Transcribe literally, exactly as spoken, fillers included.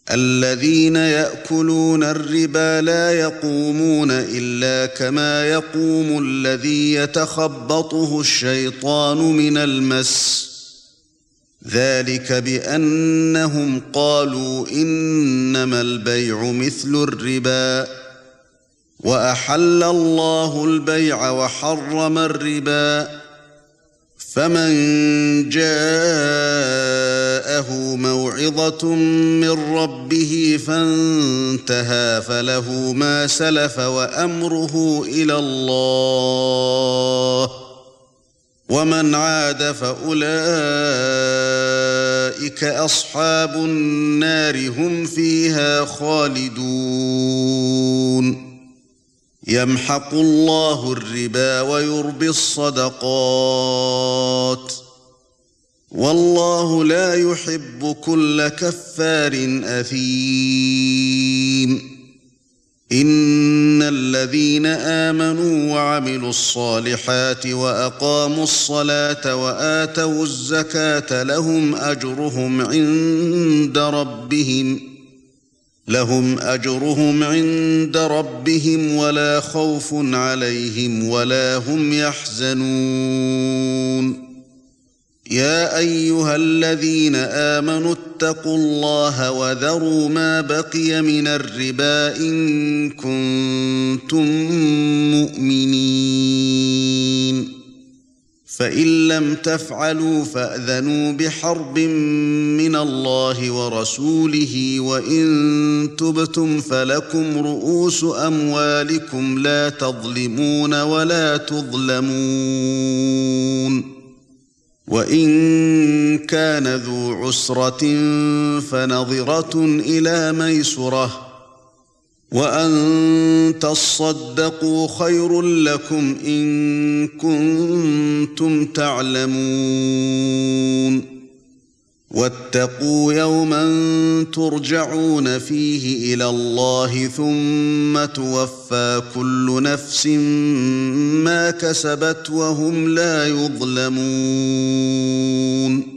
الذين يأكلون الربا لا يقومون إلا كما يقوم الذي يتخبطه الشيطان من المس ذلك بأنهم قالوا إنما البيع مثل الربا وأحل الله البيع وحرم الربا فمن جاءه موعظة من ربه فانتهى فله ما سلف وأمره إلى الله ومن عاد فأولئك أصحاب النار هم فيها خالدون يمحق الله الربا ويربي الصدقات والله لا يحب كل كفار أثيم إن الذين آمنوا وعملوا الصالحات وأقاموا الصلاة وآتوا الزكاة لهم أجرهم عند ربهم لهم أجرهم عند ربهم ولا خوف عليهم ولا هم يحزنون يا أيها الذين آمنوا اتقوا الله وذروا ما بقي من الربا إن كنتم مؤمنين فإن لم تفعلوا فأذنوا بحرب من الله ورسوله وإن تبتم فلكم رؤوس أموالكم لا تظلمون ولا تظلمون وإن كان ذو عسرة فنظرة إلى ميسرة وأن تصدقوا خير لكم إن كنتم تعلمون واتقوا يوما ترجعون فيه إلى الله ثم توفى كل نفس ما كسبت وهم لا يظلمون